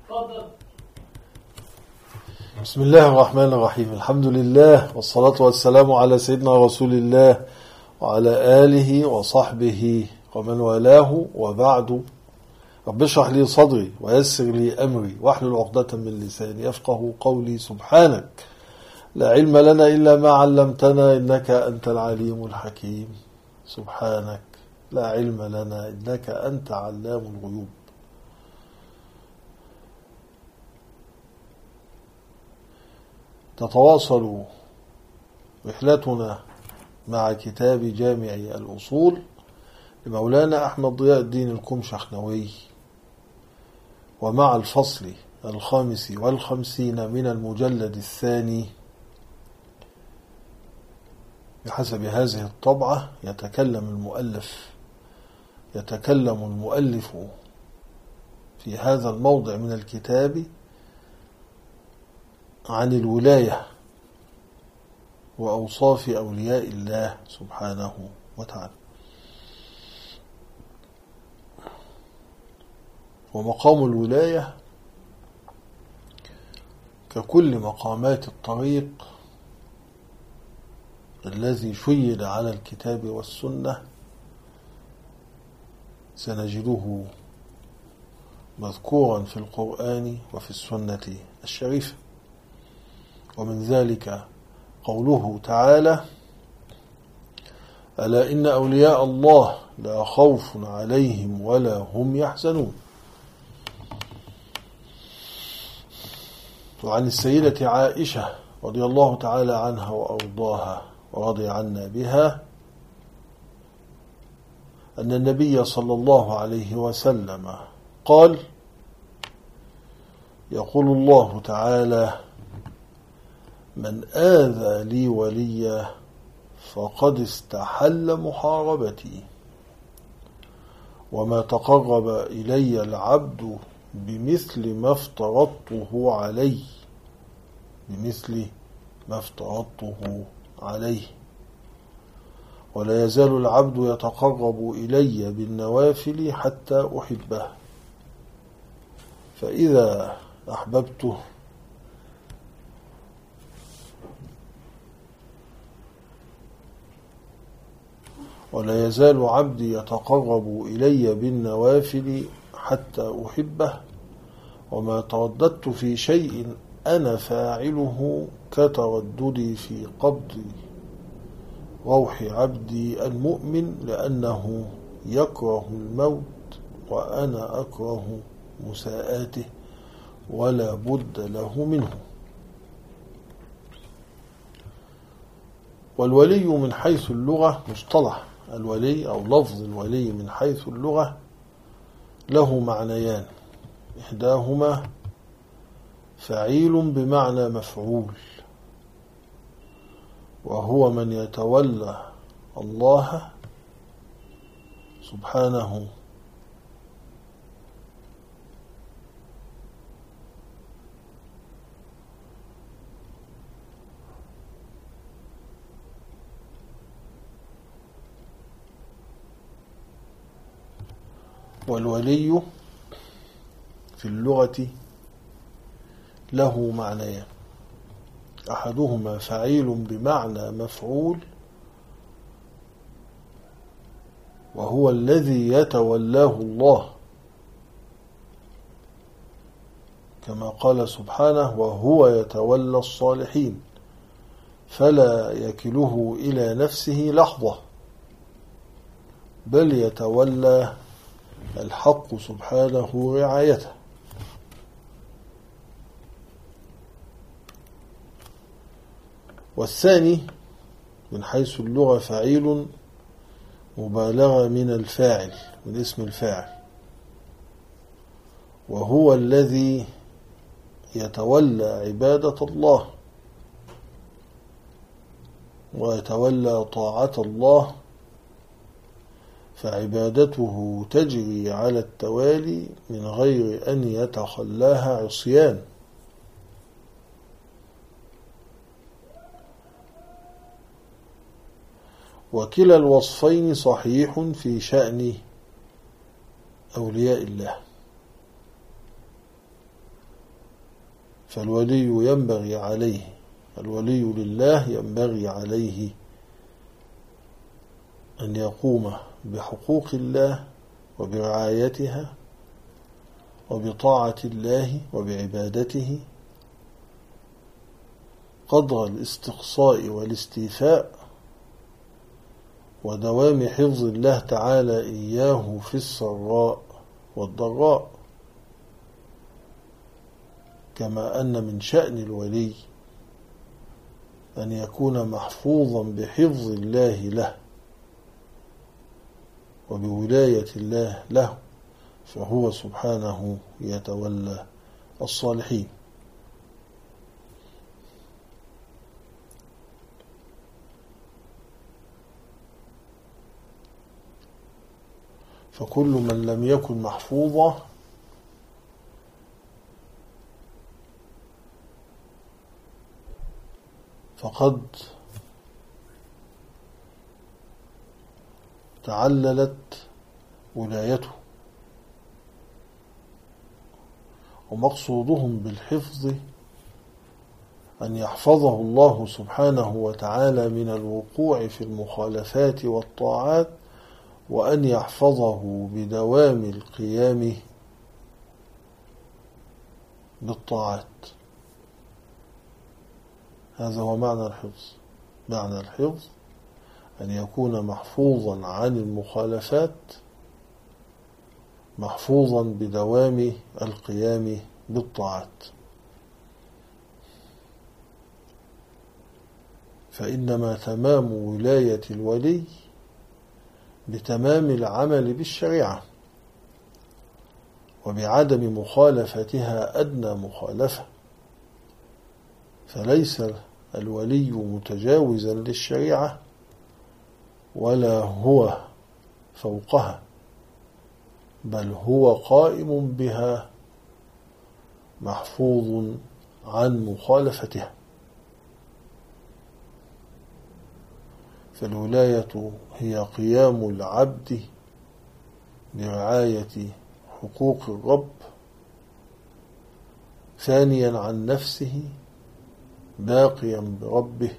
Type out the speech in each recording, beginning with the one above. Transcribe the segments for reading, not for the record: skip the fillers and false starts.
بسم الله الرحمن الرحيم. الحمد لله والصلاة والسلام على سيدنا رسول الله وعلى آله وصحبه ومن والاه، وبعد. رب اشرح لي صدري ويسر لي أمري واحلل عقدة من لساني يفقه قولي. سبحانك لا علم لنا إلا ما علمتنا إنك أنت العليم الحكيم. سبحانك لا علم لنا إنك أنت علام الغيوب. تتواصل رحلتنا مع كتاب جامع الأصول لمولانا أحمد ضياء الدين القمشخنوي، ومع الفصل 55 من المجلد الثاني بحسب هذه الطبعة. يتكلم المؤلف في هذا الموضع من الكتاب عن الولاية وأوصاف أولياء الله سبحانه وتعالى. ومقام الولاية ككل مقامات الطريق الذي شيد على الكتاب والسنة سنجده مذكورا في القرآن وفي السنة الشريفة. ومن ذلك قوله تعالى: ألا إن أولياء الله لا خوف عليهم ولا هم يحزنون. وعن السيدة عائشة رضي الله تعالى عنها وأرضاها ورضي عنا بها أن النبي صلى الله عليه وسلم قال: يقول الله تعالى: من آذى لي وليا فقد استحل محاربتي، وما تقرب إلي العبد بمثل ما افترضته عليه، ولا يزال العبد يتقرب إلي بالنوافل حتى أحبه، فإذا أحببته ولا يزال عبدي يتقرب إلي بالنوافل حتى أحبه، وما ترددت في شيء أنا فاعله كترددي في قبض روح عبدي المؤمن، لأنه يكره الموت وأنا أكره مساءاته ولا بد له منه. والولي من حيث اللغة مصطلح الولي أو لفظ الولي من حيث اللغة له معنيان: إحداهما فعيل بمعنى مفعول، وهو من يتولى الله سبحانه والولي في اللغة له معنيان: أحدهما فعيل بمعنى مفعول، وهو الذي يتولاه الله، كما قال سبحانه: وهو يتولى الصالحين فلا يكله إلى نفسه لحظة، بل يتولى الحق سبحانه رعايته. والثاني من حيث اللغة فعيل مبالغة من الفاعل، من اسم الفاعل، وهو الذي يتولى عبادة الله ويتولى طاعة الله، فعبادته تجري على التوالي من غير أن يتخلاها عصيان. وكلا الوصفين صحيح في شأن أولياء الله. فالولي ينبغي عليه، الولي لله ينبغي عليه أن يقوم بحقوق الله وبرعايتها وبطاعة الله وبعبادته قدر الاستقصاء والاستيفاء، ودوام حفظ الله تعالى إياه في السراء والضراء. كما أن من شأن الولي أن يكون محفوظا بحفظ الله له وبولاية الله له، فهو سبحانه يتولى الصالحين. فكل من لم يكن محفوظا فقد تعللت ولايته. ومقصودهم بالحفظ أن يحفظه الله سبحانه وتعالى من الوقوع في المخالفات والطاعات، وأن يحفظه بدوام القيام بالطاعات. هذا هو معنى الحفظ. معنى الحفظ أن يكون محفوظا عن المخالفات، محفوظا بدوام القيام بالطاعات. فإنما تمام ولاية الولي بتمام العمل بالشريعة وبعدم مخالفتها أدنى مخالفة، فليس الولي متجاوزا للشريعة ولا هو فوقها، بل هو قائم بها محفوظ عن مخالفتها. فالولاية هي قيام العبد برعاية حقوق الرب، ثانيا عن نفسه باقيا بربه،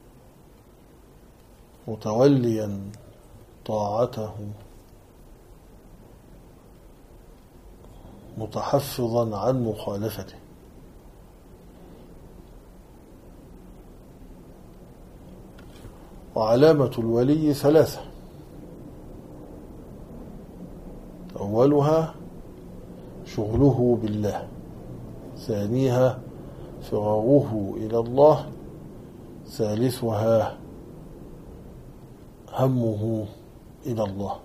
متوليا طاعته، متحفظا عن مخالفته. وعلامة الولي ثلاثة: أولها شغله بالله، ثانيها فراره إلى الله، ثالثها همه إلى الله.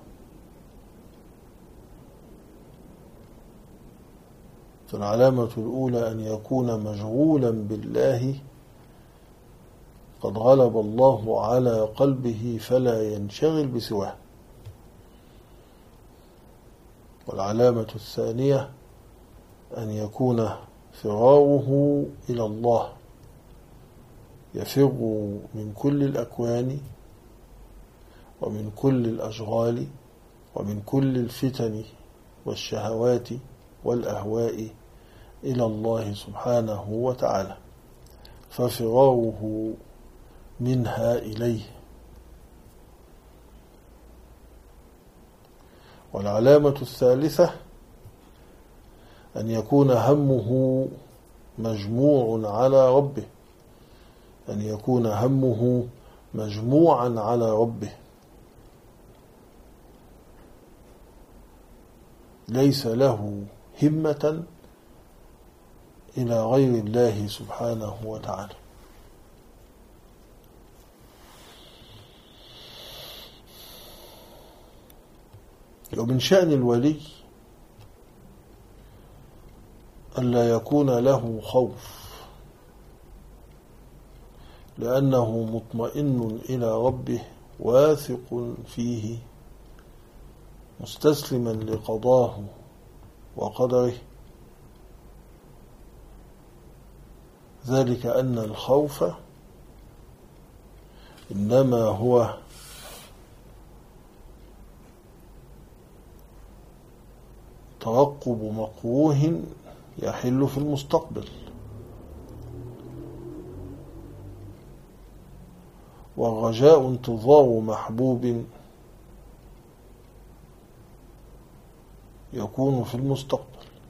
فالعلامة الأولى أن يكون مشغولا بالله، قد غلب الله على قلبه فلا ينشغل بسواه. والعلامة الثانية أن يكون فراره إلى الله، يفر من كل الأكوان ومن كل الأشغال ومن كل الفتن والشهوات والأهواء إلى الله سبحانه وتعالى، ففراره منها إليه. والعلامة الثالثة أن يكون همه مجموع على ربه، أن يكون همه مجموعا على ربه، ليس له همة إلى غير الله سبحانه وتعالى. ومن شأن الولي ألا يكون له خوف، لأنه مطمئن إلى ربه واثق فيه مستسلما لقضاه وقدره. ذلك أن الخوف إنما هو ترقب مكروه يحل في المستقبل، والرجاء انتظار محبوب يكون في المستقبل،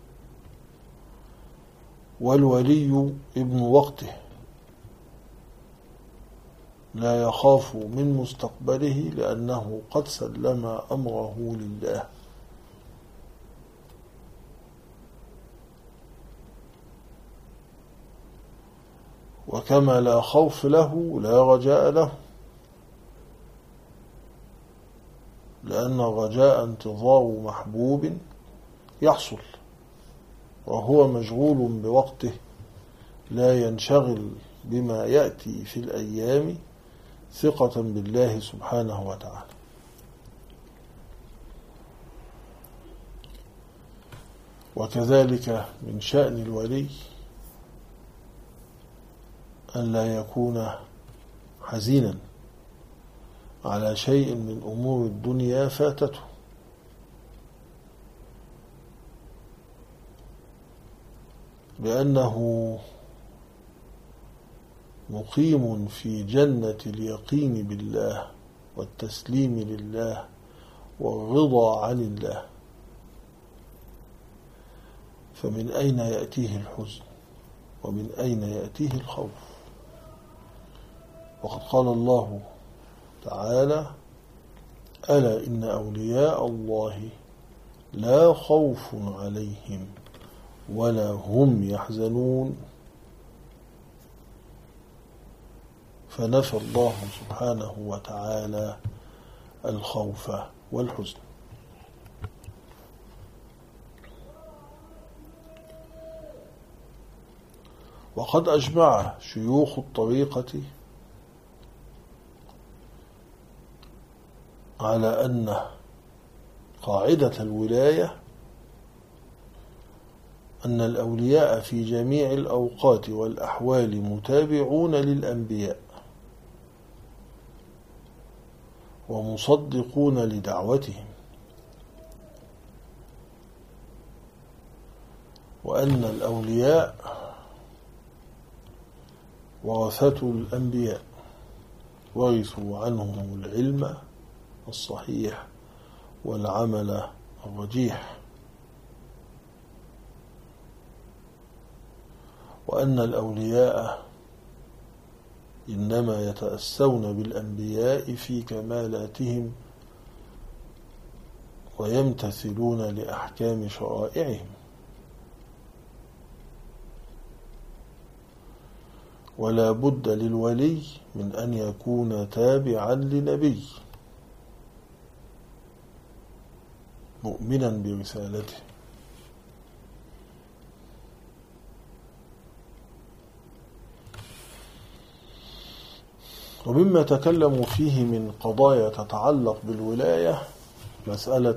والولي ابن وقته لا يخاف من مستقبله لأنه قد سلم أمره لله. وكما لا خوف له لا رجاء له، لأن الرجاء انتظار محبوب يحصل وهو مشغول بوقته، لا ينشغل بما يأتي في الأيام ثقة بالله سبحانه وتعالى. وكذلك من شأن الولي أن لا يكون حزينا على شيء من أمور الدنيا فاتته، لأنه مقيم في جنة اليقين بالله والتسليم لله والرضا عن الله، فمن أين يأتيه الحزن ومن أين يأتيه الخوف؟ وقد قال الله تعالى: ألا إن أولياء الله لا خوف عليهم ولا هم يحزنون. فنفى الله سبحانه وتعالى الخوف والحزن. وقد أجمع شيوخ الطريقة على أن قاعدة الولاية أن الأولياء في جميع الأوقات والأحوال متابعون للأنبياء ومصدقون لدعوتهم، وأن الأولياء ورثة الأنبياء ورثوا عنهم العلم الصحيح والعمل الرجيح، وأن الأولياء إنما يتأسون بالأنبياء في كمالاتهم ويمتثلون لأحكام شرائعهم، ولا بد للولي من أن يكون تابعا لنبي مؤمنا برسالته. ومما تكلموا فيه من قضايا تتعلق بالولاية مسألة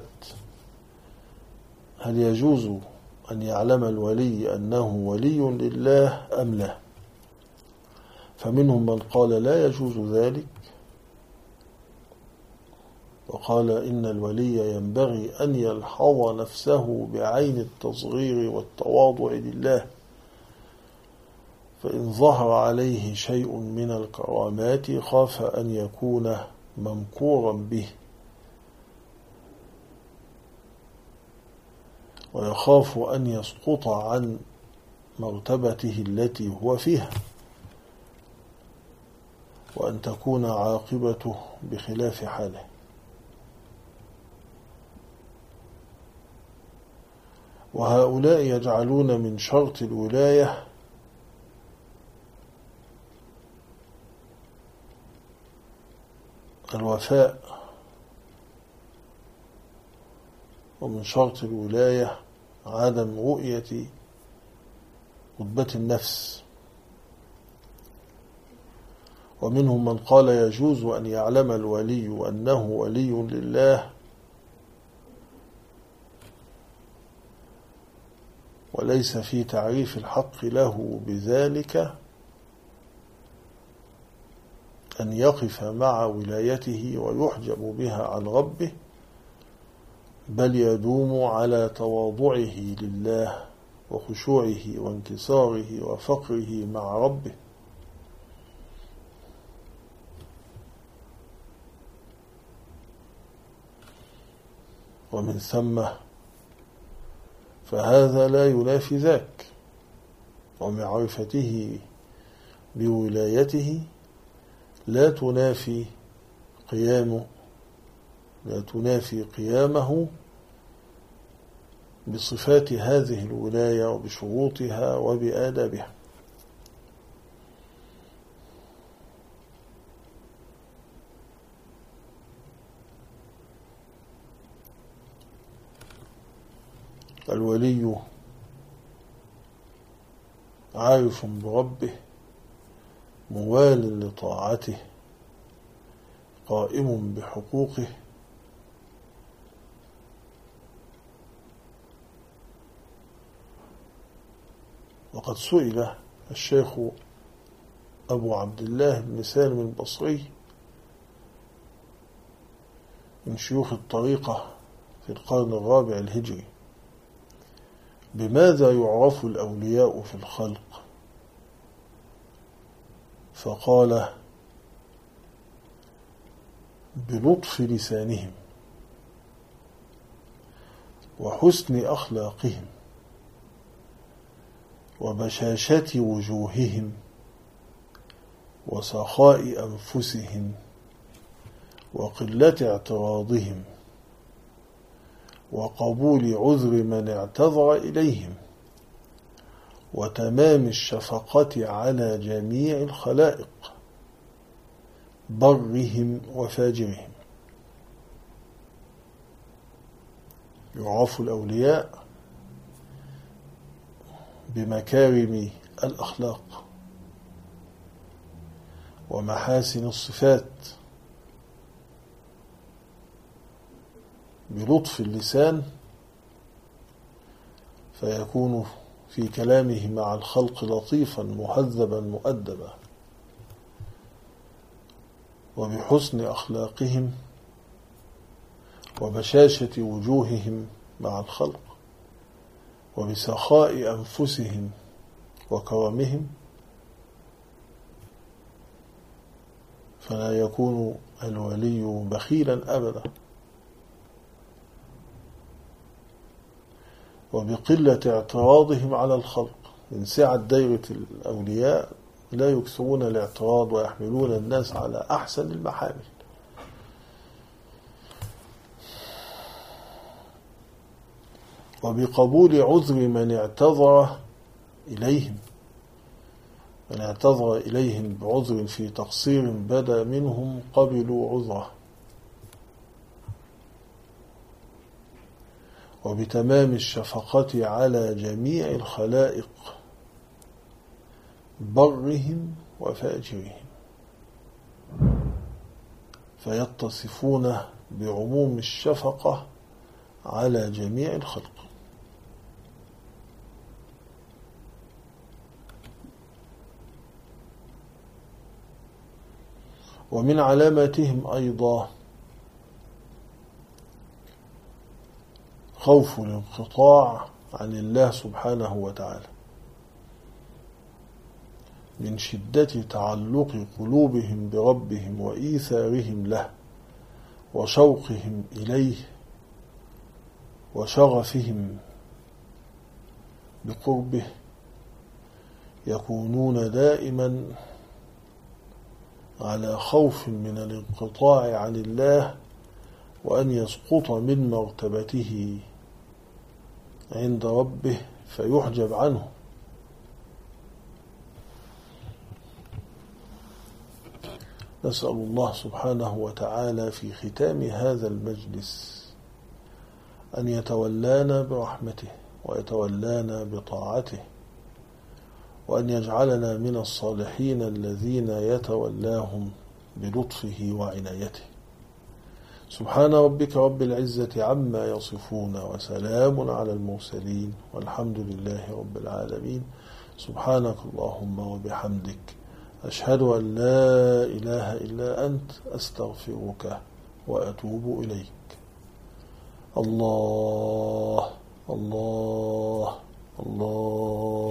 هل يجوز أن يعلم الولي أنه ولي لله أم لا؟ فمنهم من قال لا يجوز ذلك، وقال إن الولي ينبغي أن يلحظ نفسه بعين التصغير والتواضع لله، فإن ظهر عليه شيء من الكرامات خاف أن يكون ممكورا به، ويخاف أن يسقط عن مرتبته التي هو فيها، وأن تكون عاقبته بخلاف حاله. وهؤلاء يجعلون من شرط الولاية الوفاء، ومن شرط الولاية عدم رؤية رتبة النفس. ومنهم من قال يجوز أن يعلم الولي أنه ولي لله وليس في تعريف الحق له بذلك أن يقف مع ولايته ويحجب بها عن ربه، بل يدوم على تواضعه لله وخشوعه وانكساره وفقره مع ربه. ومن ثم فهذا لا ينافي ذاك، ومعرفته بولايته لا تنافي قيامه بصفات هذه الولاية وبشروطها وبآدابها. الولي عارف بربه موال لطاعته قائم بحقوقه، وقد سئل الشيخ أبو عبد الله بن سالم البصري من شيوخ الطريقة في القرن الرابع الهجري: بماذا يعرف الأولياء في الخلق؟ فقال: بلطف لسانهم، وحسن أخلاقهم، وبشاشة وجوههم، وسخاء أنفسهم، وقلة اعتراضهم، وقبول عذر من اعتذر إليهم، وتمام الشفقة على جميع الخلائق برهم وفاجرهم. يعرف الأولياء بمكارم الأخلاق ومحاسن الصفات، بلطف اللسان فيكون في كلامه مع الخلق لطيفا مهذبا مؤدبا، وبحسن أخلاقهم وبشاشة وجوههم مع الخلق، وبسخاء أنفسهم وكرمهم، فلا يكون الولي بخيلا أبدا. وبقلة اعتراضهم على الخلق، إن سعت دائرة الأولياء لا يكثرون الاعتراض ويحملون الناس على أحسن المحامل. وبقبول عذر من اعتذر إليهم، من اعتذر إليهم بعذر في تقصير بدا منهم قبلوا عذره. وبتمام الشفقة على جميع الخلائق برهم وفاجرهم، فيتصفون بعموم الشفقة على جميع الخلق. ومن علاماتهم أيضا خوف الانقطاع عن الله سبحانه وتعالى من شدة تعلق قلوبهم بربهم وإيثارهم له وشوقهم إليه وشغفهم بقربه، يكونون دائما على خوف من الانقطاع عن الله وأن يسقط من مرتبته عند ربه فيحجب عنه. نسأل الله سبحانه وتعالى في ختام هذا المجلس أن يتولانا برحمته ويتولانا بطاعته، وأن يجعلنا من الصالحين الذين يتولاهم بلطفه وعنايته. سبحان ربك رب العزة عما يصفون، وسلام على المرسلين، والحمد لله رب العالمين. سبحانك اللهم وبحمدك، أشهد أن لا إله إلا أنت، أستغفرك وأتوب إليك. الله الله الله.